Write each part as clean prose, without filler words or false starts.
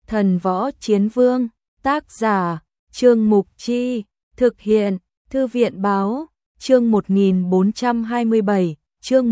Thần Võ Chiến Vương, tác giả, Trương Mục Chi, thực hiện, Thư viện Báo, chương 1427, chương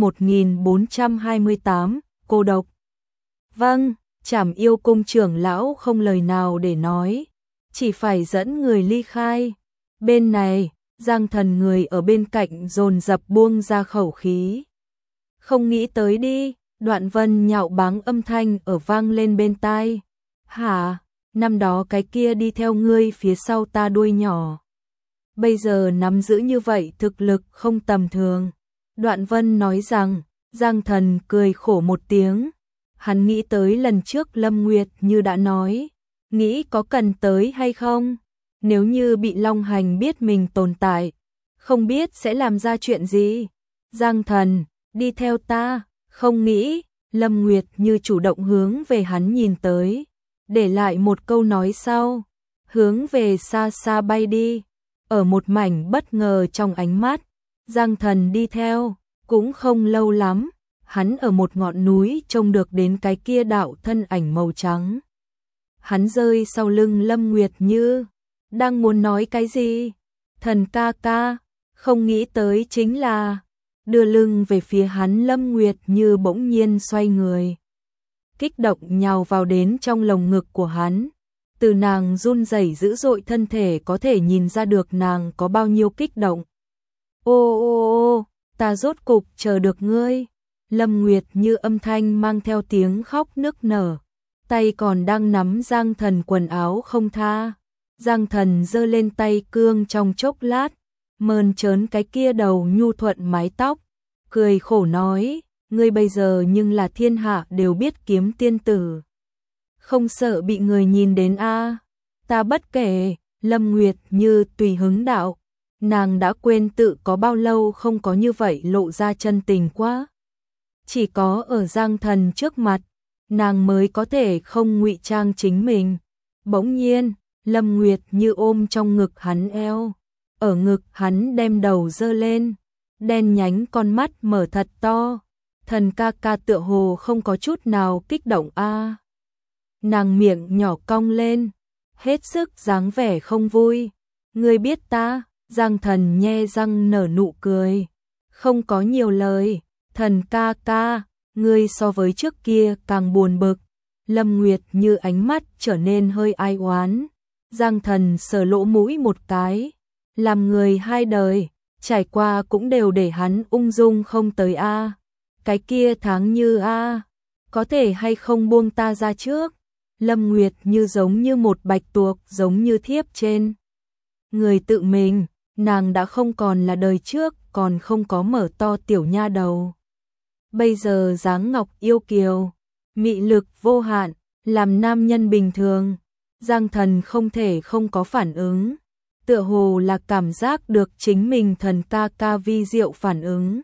1428, cô độc. Vâng, Trảm Yêu Cung trưởng lão không lời nào để nói, chỉ phải dẫn người ly khai. Bên này, Giang Thần người ở bên cạnh dồn dập buông ra khẩu khí. Không nghĩ tới đi, Đoạn Vân nhạo báng âm thanh ở vang lên bên tai. Hả, năm đó cái kia đi theo ngươi phía sau ta đuôi nhỏ. Bây giờ nắm giữ như vậy thực lực không tầm thường. Đoạn Vân nói rằng, Giang Thần cười khổ một tiếng. Hắn nghĩ tới lần trước Lâm Nguyệt như đã nói, nghĩ có cần tới hay không? Nếu như bị Long Hành biết mình tồn tại, không biết sẽ làm ra chuyện gì. Giang Thần, đi theo ta, không nghĩ, Lâm Nguyệt như chủ động hướng về hắn nhìn tới, để lại một câu nói sau, hướng về xa xa bay đi. Ở một mảnh bất ngờ trong ánh mắt, Giang Thần đi theo, cũng không lâu lắm, hắn ở một ngọn núi trông được đến cái kia đạo thân ảnh màu trắng. Hắn rơi sau lưng Lâm Nguyệt Như, đang muốn nói cái gì? Thần ca ca, không nghĩ tới chính là, đưa lưng về phía hắn. Lâm Nguyệt Như bỗng nhiên xoay người, kích động nhào vào đến trong lồng ngực của hắn. Từ nàng run rẩy dữ dội thân thể có thể nhìn ra được nàng có bao nhiêu kích động. Ô ô ô, ta rốt cục chờ được ngươi. Lâm Nguyệt Như âm thanh mang theo tiếng khóc nức nở, tay còn đang nắm Giang Thần quần áo không tha. Giang Thần giơ lên tay cương trong chốc lát, mơn trớn cái kia đầu nhu thuận mái tóc, cười khổ nói, ngươi bây giờ nhưng là thiên hạ đều biết kiếm tiên tử. Không sợ bị người nhìn đến a? Ta bất kể. Lâm Nguyệt Như tùy hứng đạo, nàng đã quên tự có bao lâu không có như vậy lộ ra chân tình quá. Chỉ có ở Giang Thần trước mặt, nàng mới có thể không ngụy trang chính mình. Bỗng nhiên, Lâm Nguyệt Như ôm trong ngực hắn eo, ở ngực hắn đem đầu giơ lên, đen nhánh con mắt mở thật to. Thần ca ca tựa hồ không có chút nào kích động a. Nàng miệng nhỏ cong lên, hết sức dáng vẻ không vui. Ngươi biết ta? Giang Thần nhe răng nở nụ cười, không có nhiều lời. Thần ca ca, ngươi so với trước kia càng buồn bực. Lâm Nguyệt Như ánh mắt trở nên hơi ai oán. Giang Thần sờ lỗ mũi một cái, làm người hai đời, trải qua cũng đều để hắn ung dung không tới a. Cái kia tháng như a, có thể hay không buông ta ra trước? Lâm Nguyệt Như giống như một bạch tuộc, giống như thiếp trên người tự mình, nàng đã không còn là đời trước, còn không có mở to tiểu nha đầu. Bây giờ dáng ngọc yêu kiều, mị lực vô hạn, làm nam nhân bình thường. Giang Thần không thể không có phản ứng, tựa hồ là cảm giác được chính mình thần ca ca vi diệu phản ứng.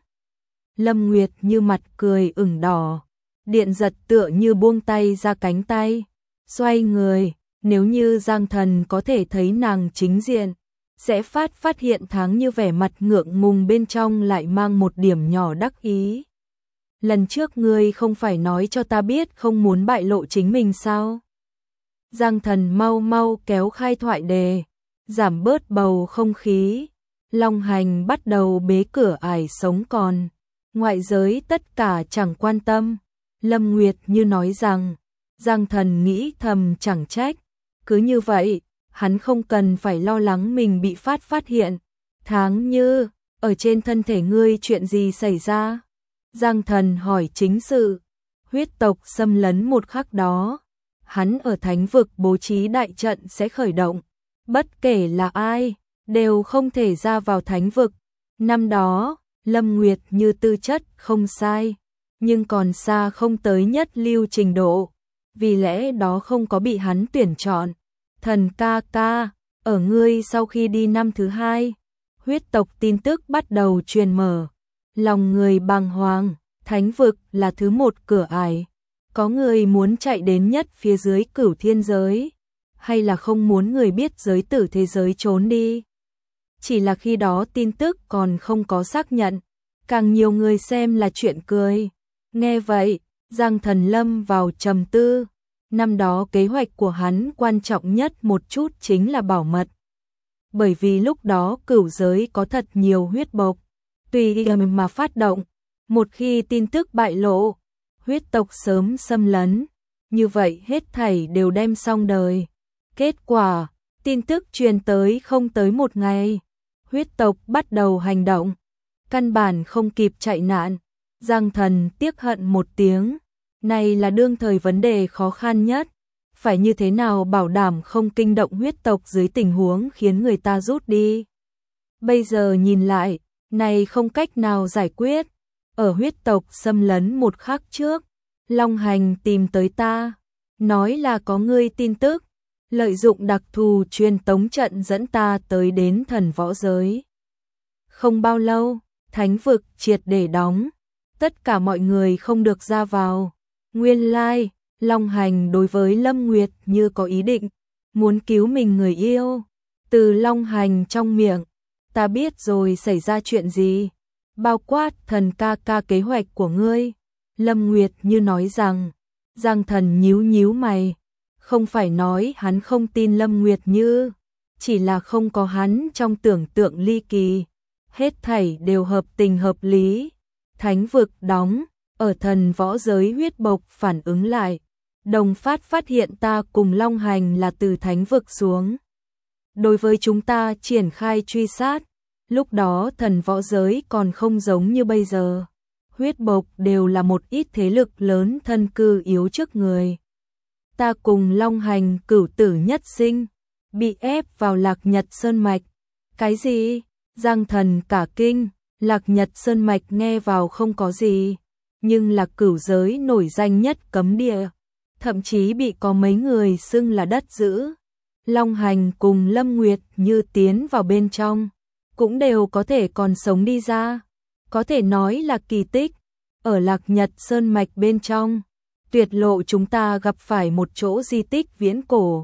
Lâm Nguyệt Như mặt cười ửng đỏ, điện giật tựa như buông tay ra cánh tay, xoay người. Nếu như Giang Thần có thể thấy nàng chính diện, sẽ phát hiện tháng như vẻ mặt ngượng ngùng bên trong lại mang một điểm nhỏ đắc ý. Lần trước ngươi không phải nói cho ta biết không muốn bại lộ chính mình sao? Giang Thần mau mau kéo khai thoại đề, giảm bớt bầu không khí. Long Hành bắt đầu bế cửa ải sống còn, ngoại giới tất cả chẳng quan tâm. Lâm Nguyệt Như nói rằng, Giang Thần nghĩ thầm chẳng trách, cứ như vậy, hắn không cần phải lo lắng mình bị phát hiện. Tháng Như, ở trên thân thể ngươi chuyện gì xảy ra? Giang Thần hỏi chính sự. Huyết tộc xâm lấn một khắc đó, hắn ở thánh vực bố trí đại trận sẽ khởi động, bất kể là ai, đều không thể ra vào thánh vực. Năm đó, Lâm Nguyệt Như tư chất không sai, nhưng còn xa không tới nhất lưu trình độ, vì lẽ đó không có bị hắn tuyển chọn. Thần ca ca, ở ngươi sau khi đi năm thứ hai, huyết tộc tin tức bắt đầu truyền mở, lòng người bàng hoàng. Thánh vực là thứ một cửa ải, có người muốn chạy đến nhất phía dưới cửu thiên giới, hay là không muốn người biết giới tử thế giới trốn đi. Chỉ là khi đó tin tức còn không có xác nhận, càng nhiều người xem là chuyện cười. Nghe vậy, Giang Thần lâm vào trầm tư, Năm đó kế hoạch của hắn quan trọng nhất một chút chính là bảo mật. Bởi vì lúc đó cửu giới có thật nhiều huyết bộc, tùy mà phát động, một khi tin tức bại lộ, huyết tộc sớm xâm lấn, như vậy hết thảy đều đem xong đời. Kết quả, tin tức truyền tới không tới một ngày, huyết tộc bắt đầu hành động, căn bản không kịp chạy nạn. Giang Thần tiếc hận một tiếng, này là đương thời vấn đề khó khăn nhất, phải như thế nào bảo đảm không kinh động huyết tộc dưới tình huống khiến người ta rút đi. Bây giờ nhìn lại, này không cách nào giải quyết. Ở huyết tộc xâm lấn một khắc trước, Long Hành tìm tới ta, nói là có ngươi tin tức, lợi dụng đặc thù truyền tống trận dẫn ta tới đến thần võ giới. Không bao lâu, thánh vực triệt để đóng, tất cả mọi người không được ra vào. Nguyên lai, Long Hành đối với Lâm Nguyệt như có ý định, muốn cứu mình người yêu. Từ Long Hành trong miệng, ta biết rồi xảy ra chuyện gì, bao quát thần ca ca kế hoạch của ngươi. Lâm Nguyệt như nói rằng, Giang Thần nhíu nhíu mày, không phải nói hắn không tin Lâm Nguyệt Như, chỉ là không có hắn trong tưởng tượng ly kỳ, hết thảy đều hợp tình hợp lý. Thánh vực đóng, ở thần võ giới huyết bộc phản ứng lại, đồng phát hiện ta cùng Long Hành là từ thánh vực xuống. Đối với chúng ta triển khai truy sát, lúc đó thần võ giới còn không giống như bây giờ. Huyết bộc đều là một ít thế lực lớn thân cư yếu trước người. Ta cùng Long Hành cửu tử nhất sinh, bị ép vào Lạc Nhật Sơn Mạch. Cái gì? Giang Thần cả kinh, Lạc Nhật Sơn Mạch nghe vào không có gì, nhưng là cửu giới nổi danh nhất cấm địa, thậm chí bị có mấy người xưng là đất dữ. Long Hành cùng Lâm Nguyệt Như tiến vào bên trong, cũng đều có thể còn sống đi ra, có thể nói là kỳ tích. Ở Lạc Nhật Sơn Mạch bên trong, tuyệt lộ chúng ta gặp phải một chỗ di tích viễn cổ.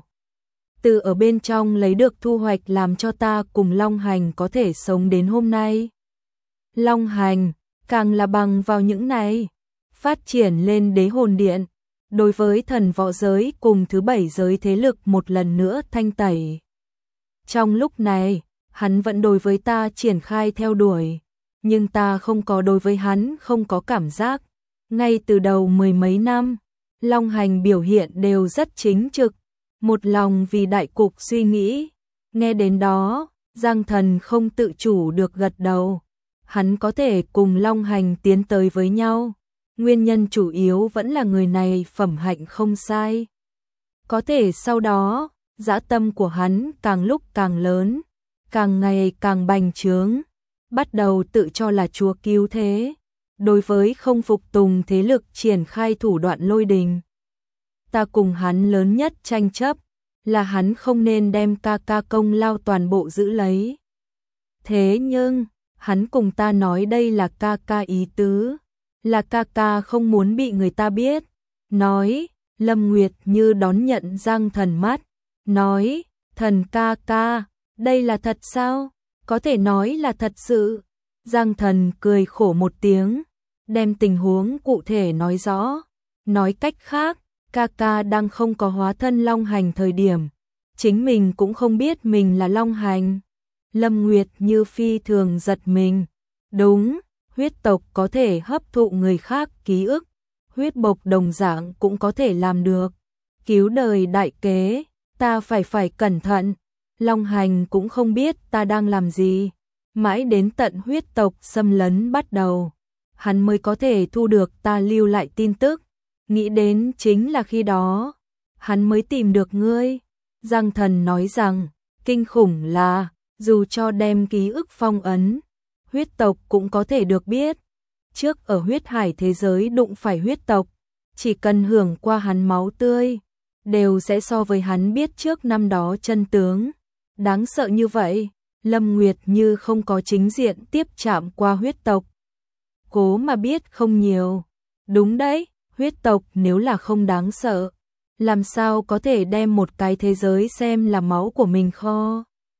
Từ ở bên trong lấy được thu hoạch làm cho ta cùng Long Hành có thể sống đến hôm nay. Long Hành, càng là bằng vào những này, phát triển lên đế hồn điện, đối với thần võ giới cùng thứ 7 giới thế lực một lần nữa thanh tẩy. Trong lúc này, hắn vẫn đối với ta triển khai theo đuổi, nhưng ta không có đối với hắn không có cảm giác. Ngay từ đầu mười mấy năm, Long Hành biểu hiện đều rất chính trực, một lòng vì đại cục suy nghĩ. Nghe đến đó, Giang Thần không tự chủ được gật đầu. Hắn có thể cùng Long Hành tiến tới với nhau, nguyên nhân chủ yếu vẫn là người này phẩm hạnh không sai. Có thể sau đó, dã tâm của hắn càng lúc càng lớn, càng ngày càng bành trướng, bắt đầu tự cho là chúa cứu thế, đối với không phục tùng thế lực triển khai thủ đoạn lôi đình. Ta cùng hắn lớn nhất tranh chấp là hắn không nên đem ca ca công lao toàn bộ giữ lấy. Thế nhưng, hắn cùng ta nói đây là ca ca ý tứ, là ca ca không muốn bị người ta biết. Nói, Lâm Nguyệt Như đón nhận Giang Thần mắt, nói, thần ca ca, đây là thật sao? Có thể nói là thật sự. Giang Thần cười khổ một tiếng, đem tình huống cụ thể nói rõ. Nói cách khác, ca ca đang không có hóa thân Long Hành thời điểm, chính mình cũng không biết mình là Long Hành. Lâm Nguyệt Như phi thường giật mình. Đúng, huyết tộc có thể hấp thụ người khác ký ức, huyết bộc đồng dạng cũng có thể làm được. Cứu đời đại kế, ta phải cẩn thận. Long Hành cũng không biết ta đang làm gì. Mãi đến tận huyết tộc xâm lấn bắt đầu, hắn mới có thể thu được ta lưu lại tin tức. Nghĩ đến chính là khi đó, hắn mới tìm được ngươi. Giang Thần nói rằng, kinh khủng là, dù cho đem ký ức phong ấn, huyết tộc cũng có thể được biết. Trước ở huyết hải thế giới đụng phải huyết tộc, chỉ cần hưởng qua hắn máu tươi, đều sẽ so với hắn biết trước năm đó chân tướng. Đáng sợ như vậy, Lâm Nguyệt Như không có chính diện tiếp chạm qua huyết tộc. Cố mà biết không nhiều. Đúng đấy, huyết tộc nếu là không đáng sợ, làm sao có thể đem một cái thế giới xem là máu của mình kho.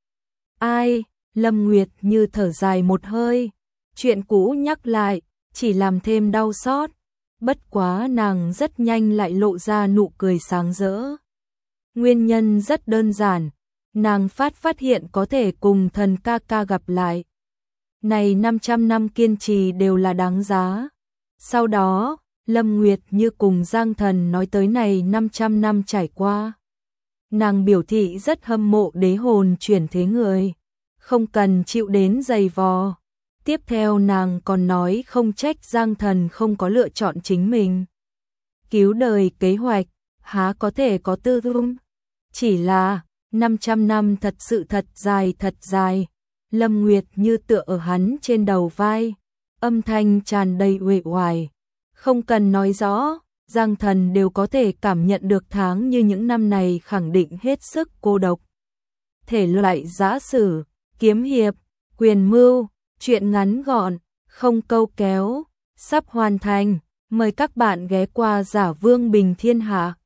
Ai, Lâm Nguyệt Như thở dài một hơi, chuyện cũ nhắc lại, chỉ làm thêm đau xót. bất quá nàng rất nhanh lại lộ ra nụ cười sáng rỡ. Nguyên nhân rất đơn giản, nàng phát hiện có thể cùng thần ca ca gặp lại. Này 500 năm kiên trì đều là đáng giá. Sau đó, Lâm Nguyệt Như cùng Giang Thần nói tới này 500 năm trải qua. Nàng biểu thị rất hâm mộ đế hồn chuyển thế người, không cần chịu đến giày vò. Tiếp theo nàng còn nói không trách Giang Thần không có lựa chọn chính mình. Cứu đời kế hoạch, há có thể có tư dung. Chỉ là, 500 năm thật sự thật dài. Lâm Nguyệt Như tựa ở hắn trên đầu vai, âm thanh tràn đầy uể oải. Không cần nói rõ, Giang Thần đều có thể cảm nhận được tháng như những năm này khẳng định hết sức cô độc. Thể loại giã sử, kiếm hiệp, quyền mưu, truyện ngắn gọn, không câu kéo, sắp hoàn thành. Mời các bạn ghé qua Giả Vương Bình Thiên Hạ.